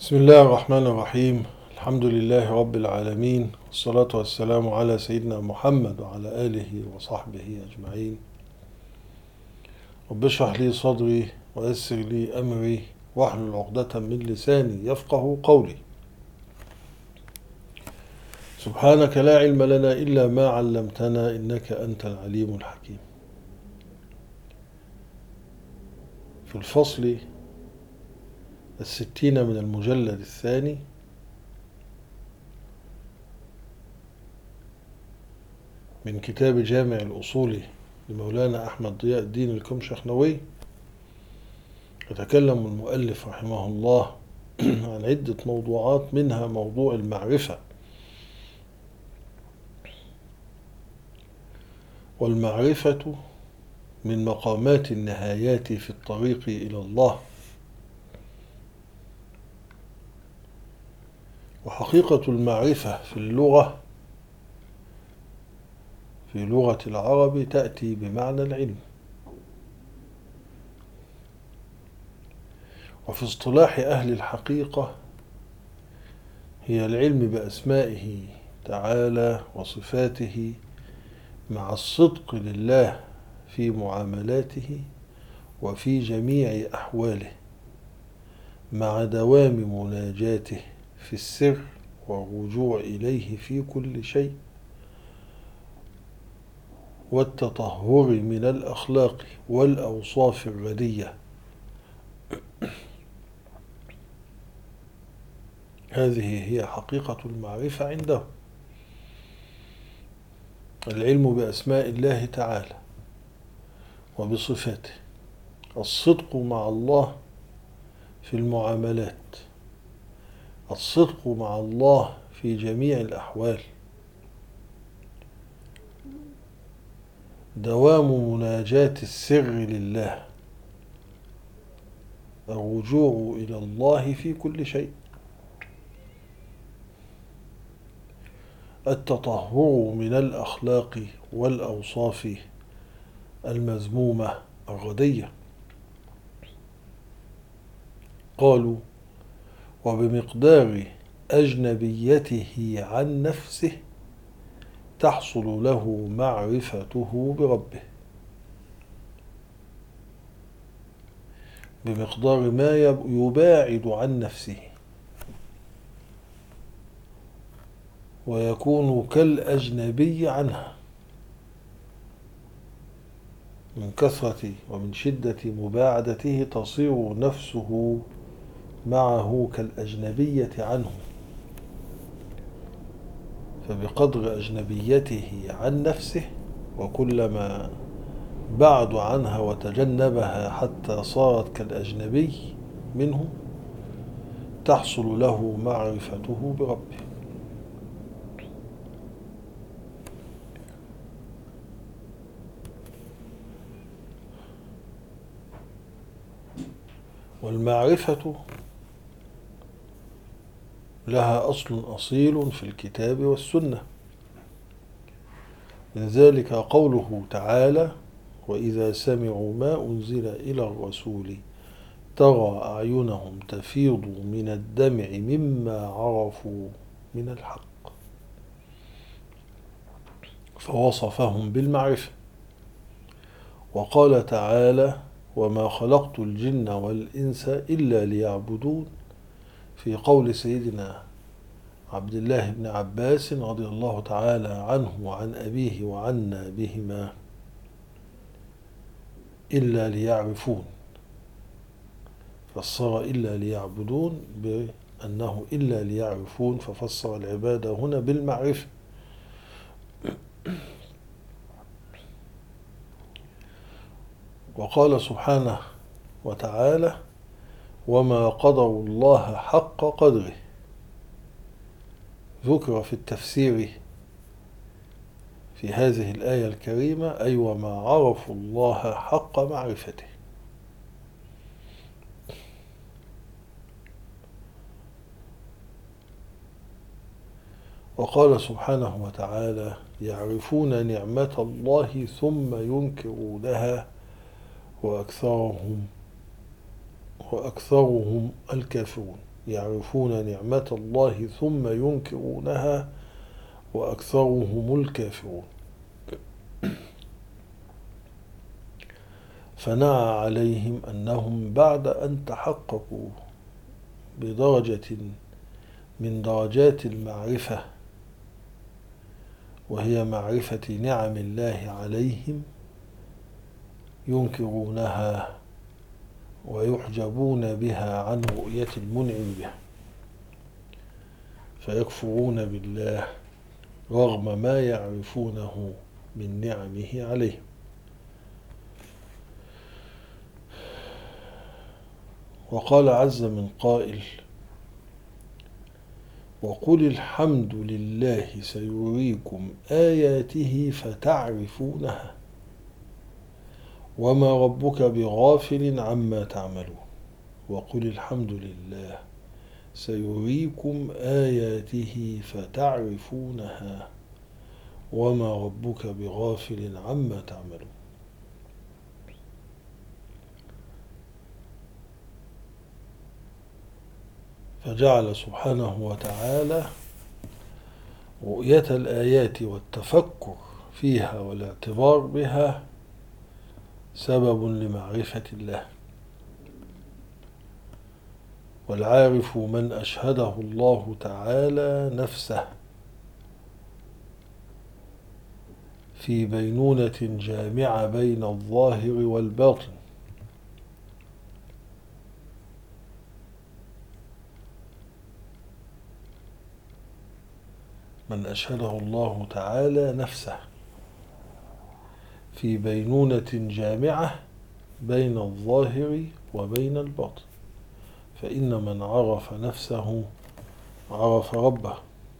بسم الله الرحمن الرحيم. الحمد لله رب العالمين، والصلاة والسلام على سيدنا محمد وعلى آله وصحبه أجمعين. رب اشرح لي صدري ويسر لي أمري واحلل عقدة من لساني يفقه قولي. سبحانك لا علم لنا إلا ما علمتنا إنك أنت العليم الحكيم. في الفصل 60 من المجلد الثاني من كتاب جامع الأصول لمولانا أحمد ضياء الدين الكمشخنوي، يتكلم المؤلف رحمه الله عن عدة موضوعات، منها موضوع المعرفة. والمعرفة من مقامات النهايات في الطريق إلى الله. وحقيقة المعرفة في اللغة، في لغة العرب، تأتي بمعنى العلم، وفي اصطلاح أهل الحقيقة هي العلم بأسمائه تعالى وصفاته، مع الصدق لله في معاملاته وفي جميع أحواله، مع دوام مناجاته في السر والرجوع إليه في كل شيء، والتطهر من الأخلاق والأوصاف الردية. هذه هي حقيقة المعرفة عنده، العلم بأسماء الله تعالى وبصفاته، الصدق مع الله في المعاملات، الصدق مع الله في جميع الأحوال، دوام مناجاة السر لله، الرجوع إلى الله في كل شيء، التطهر من الأخلاق والأوصاف المذمومة الردية. قالوا: وبمقدار أجنبيته عن نفسه تحصل له معرفته بربه، بمقدار ما يباعد عن نفسه ويكون كالأجنبي عنها، من كثرة ومن شدة مباعدته تصير نفسه معه كالأجنبية عنه، فبقدر أجنبيته عن نفسه وكلما بعد عنها وتجنبها حتى صارت كالأجنبي منه تحصل له معرفته بربه. والمعرفة لها أصل أصيل في الكتاب والسنة، من ذلك قوله تعالى: وإذا سمعوا ما أنزل إلى الرسول ترى أعينهم تفيض من الدمع مما عرفوا من الحق، فوصفهم بالمعرفة. وقال تعالى: وما خلقت الجن والإنس إلا ليعبدون، في قول سيدنا عبد الله بن عباس رضي الله تعالى عنه وعن أبيه وعنا بهما: إلا ليعرفون، فسر إلا ليعبدون بأنه إلا ليعرفون، ففسر العبادة هنا بالمعرفة. وقال سبحانه وتعالى: وما قدروا الله حق قدره، ذكر في التفسير في هذه الآية الكريمة أي وما عرفوا الله حق معرفته. وقال سبحانه وتعالى: يعرفون نعمة الله ثم ينكرونها وأكثرهم الكافرون. يعرفون نعمة الله ثم ينكرونها وأكثرهم الكافرون. فنعى عليهم أنهم بعد أن تحققوا بدرجة من درجات المعرفة، وهي معرفة نعم الله عليهم، ينكرونها ويحجبون بها عن رؤية المنعم بها، فيكفرون بالله رغم ما يعرفونه من نعمه عليهم. وقال عز من قائل: وقل الحمد لله سيريكم آياته فتعرفونها وما ربك بغافل عما تعملون. وقل الحمد لله سيريكم آياته فتعرفونها وما ربك بغافل عما تعملون. فجعل سبحانه وتعالى رؤية الآيات والتفكر فيها والاعتبار بها سبب لمعرفة الله. والعارف من أشهده الله تعالى نفسه في بينونة جامعة بين الظاهر والباطن، من أشهده الله تعالى نفسه في بينونة جامعة بين الظاهر وبين الباطن، فإن من عرف نفسه عرف ربه.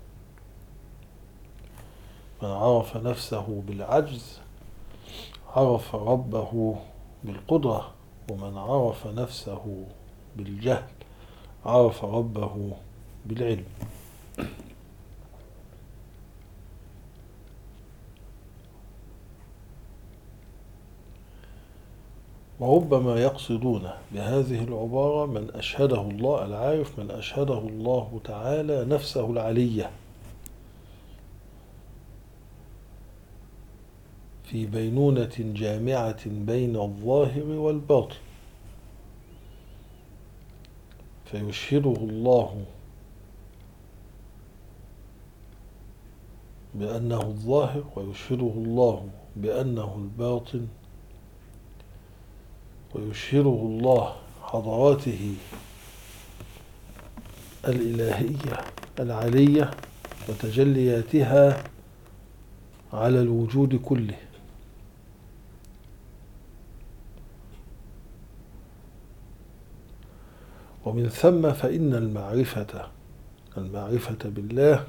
من عرف نفسه بالعجز عرف ربه بالقدرة، ومن عرف نفسه بالجهل عرف ربه بالعلم. وربما يقصدون بهذه العبارة من أشهده الله، العارف من أشهده الله تعالى نفسه العلية في بينونة جامعة بين الظاهر والباطن، فيشهده الله بأنه الظاهر ويشهده الله بأنه الباطن، ويشهده الله حضراته الإلهية العلية وتجلياتها على الوجود كله. ومن ثم فإن المعرفة بالله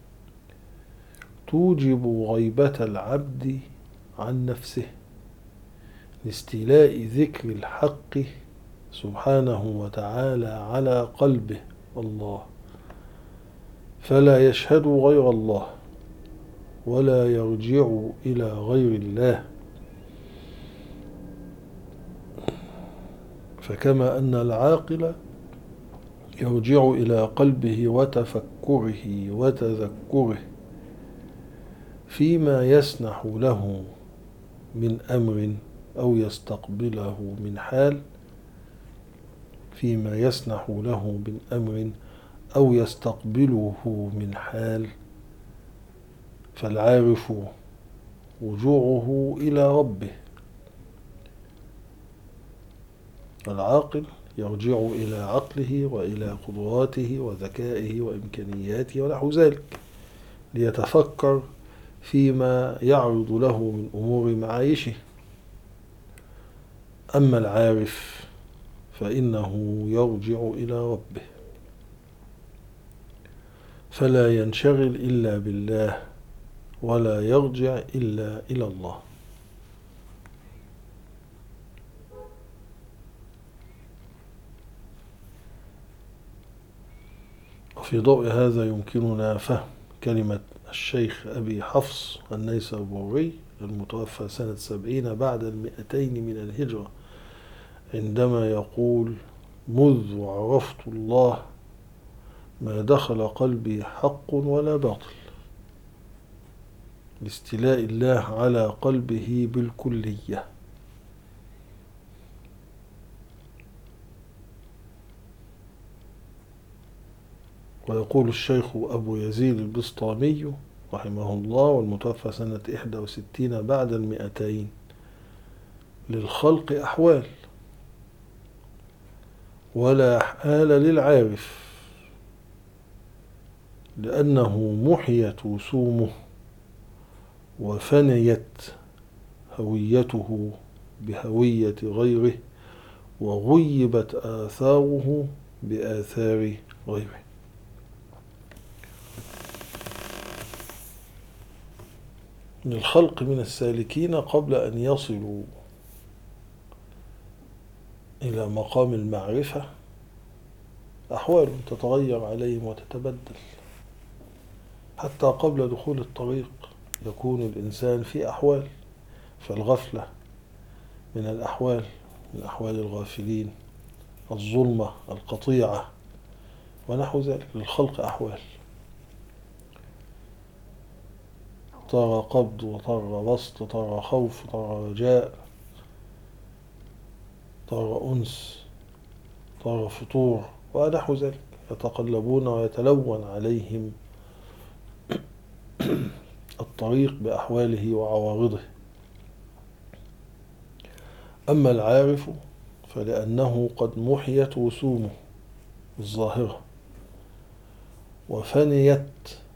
توجب غيبة العبد عن نفسه لاستيلاء ذكر الحق سبحانه وتعالى على قلبه الله، فلا يشهد غير الله ولا يرجع إلى غير الله. فكما أن العاقل يرجع إلى قلبه وتفكره وتذكره فيما يسنح له من أمر أو يستقبله من حال، فيما يسنح له من أمر أو يستقبله من حال، فالعارف رجوعه إلى ربه، العاقل يرجع إلى عقله وإلى قدراته وذكائه وإمكانياته ونحو ذلك ليتفكر فيما يعرض له من أمور معايشه. أما العارف فإنه يرجع إلى ربه، فلا ينشغل إلا بالله ولا يرجع إلا إلى الله. وفي ضوء هذا يمكننا فهم كلمة الشيخ أبي حفص النيسابوري المتوفى سنة 70 بعد 200 من الهجرة، عندما يقول: مذ عرفت الله ما دخل قلبي حق ولا باطل، لاستيلاء الله على قلبه بالكلية. ويقول الشيخ أبو يزيد البسطامي رحمه الله، والمتوفى سنة 61 بعد 200: للخلق أحوال ولا حال للعارف، لأنه محيت وسومه وفنيت هويته بهوية غيره، وغيبت آثاره بآثار غيره. من الخلق من السالكين قبل أن يصلوا إلى مقام المعرفة أحوال تتغير عليهم وتتبدل، حتى قبل دخول الطريق يكون الإنسان في أحوال، فالغفلة من الأحوال، من أحوال الغافلين، الظلمة، القطيعة ونحو ذلك. للخلق أحوال، ترى قبض وترى بسط، ترى خوف، ترى رجاء، ترى أنس، ترى فطور ونحو ذلك، يتقلبون ويتلون عليهم الطريق بأحواله وعوارضه. أما العارف فلأنه قد محيت وسومه الظاهرة وفنيت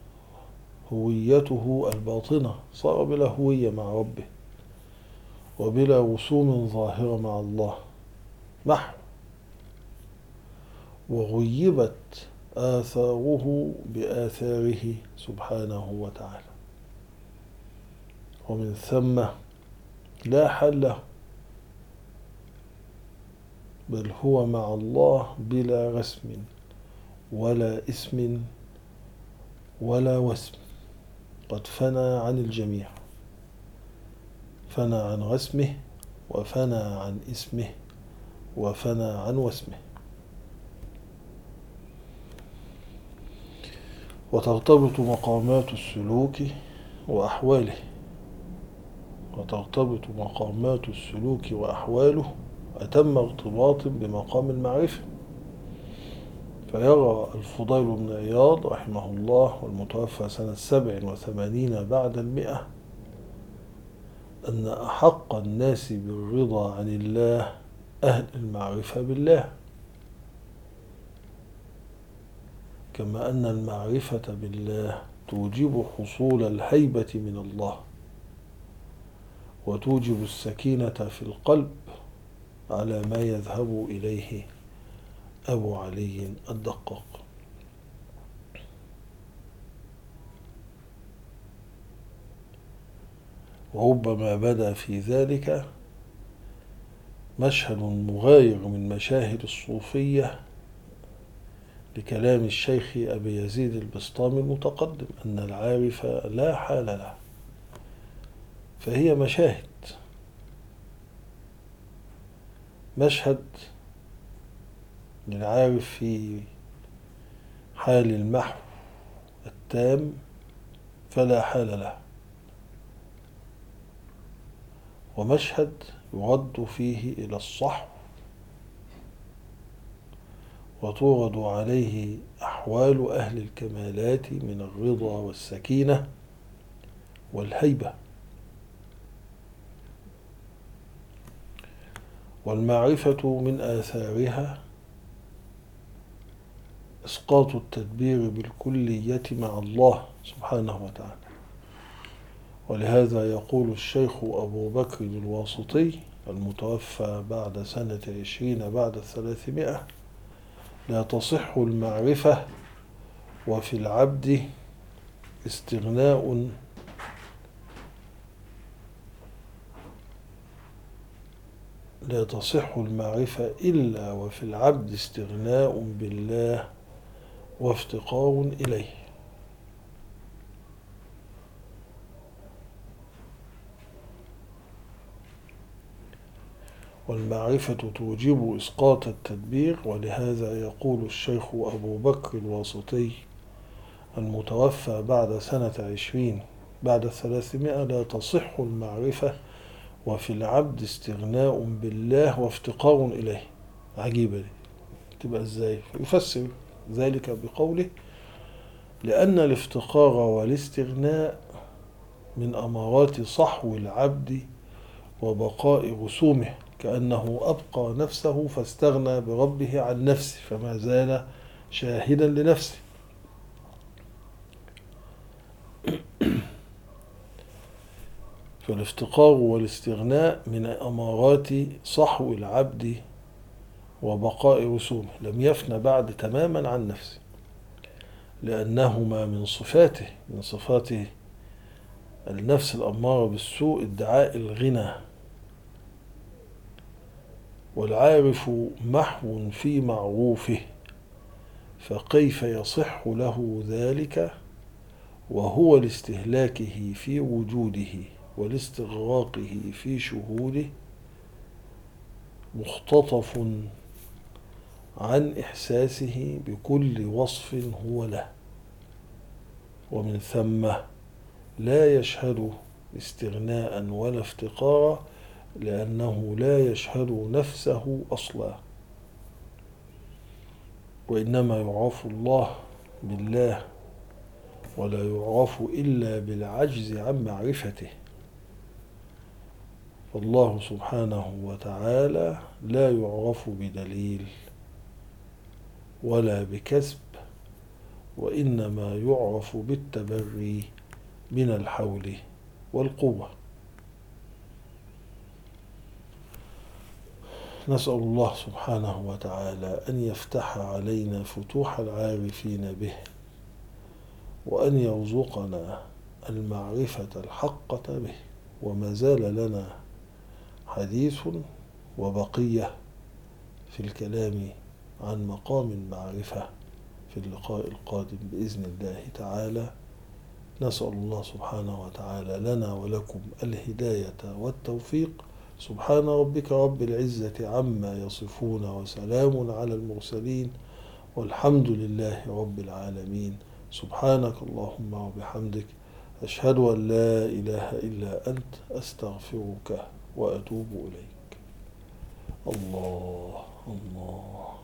هويته الباطنة، صار بلا هوية مع ربه وبلا وسوم ظاهرة مع الله محو، وغيبت آثاره بآثاره سبحانه وتعالى، ومن ثم لا حل له، بل هو مع الله بلا رسم ولا اسم ولا وسم، قد فنى عن الجميع، فنى عن رسمه وفنى عن اسمه وفنى عن وسمه. وترتبط مقامات السلوك وأحواله، وترتبط مقامات السلوك وأحواله أتم ارتباط بمقام المعرفة. فيرى الفضيل بن عياض رحمه الله، والمتوفى سنة 87 بعد 100، أن أحق الناس بالرضا عن الله أهل المعرفة بالله، كما أن المعرفة بالله توجب حصول الهيبة من الله، وتوجب السكينة في القلب، على ما يذهب إليه أبو علي الدقاق. وربما بدا في ذلك مشهد مغاير من مشاهد الصوفية لكلام الشيخ أبي يزيد البسطامي المتقدم، أن العارف لا حال له، فهي مشاهد. مشهد للعارف في حال المحو التام فلا حال له، ومشهد يرد فيه إلى الصحو وتورد عليه أحوال أهل الكمالات من الرضا والسكينة والهيبة. والمعرفة من آثارها إسقاط التدبير بالكلية مع الله سبحانه وتعالى. ولهذا يقول الشيخ أبو بكر الواسطي المتوفى بعد سنة 20 بعد 300: لا تصح المعرفة وفي العبد استغناء لا تصح المعرفة إلا وفي العبد استغناء بالله وافتقار إليه. والمعرفة توجب إسقاط التدبير. ولهذا يقول الشيخ أبو بكر الواسطي المتوفى بعد سنة 20 بعد 300: لا تصح المعرفة وفي العبد استغناء بالله وافتقار إليه. عجيبة دي، تبقى ازاي؟ يفسر ذلك بقوله: لأن الافتقار والاستغناء من أمارات صحو العبد وبقاء رسومه، كأنه أبقى نفسه فاستغنى بربه عن نفسه فما زال شاهدا لنفسه. فالافتقار والاستغناء من أمارات صحو العبد وبقاء رسومه، لم يفن بعد تماما عن نفسه، لأنهما من صفاته النفس الأمارة بالسوء ادعاء الغنى. والعارف محو في معروفه، فكيف يصح له ذلك وهو لاستهلاكه في وجوده ولاستغراقه في شهوده مختطف عن إحساسه بكل وصف هو له، ومن ثم لا يشهد استغناء ولا افتقارا، لأنه لا يشهد نفسه أصلا. وإنما يعرف الله بالله، ولا يعرف إلا بالعجز عن معرفته. فالله سبحانه وتعالى لا يعرف بدليل ولا بكسب، وإنما يعرف بالتبري من الحول والقوة. نسأل الله سبحانه وتعالى أن يفتح علينا فتوح العارفين به، وأن يرزقنا المعرفة الحقة به. وما زال لنا حديث وبقية في الكلام عن مقام المعرفة في اللقاء القادم بإذن الله تعالى. نسأل الله سبحانه وتعالى لنا ولكم الهداية والتوفيق. سبحان ربك رب العزة عما يصفون، وسلام على المرسلين، والحمد لله رب العالمين. سبحانك اللهم وبحمدك، أشهد أن لا إله إلا أنت، أستغفرك وأتوب إليك. الله الله.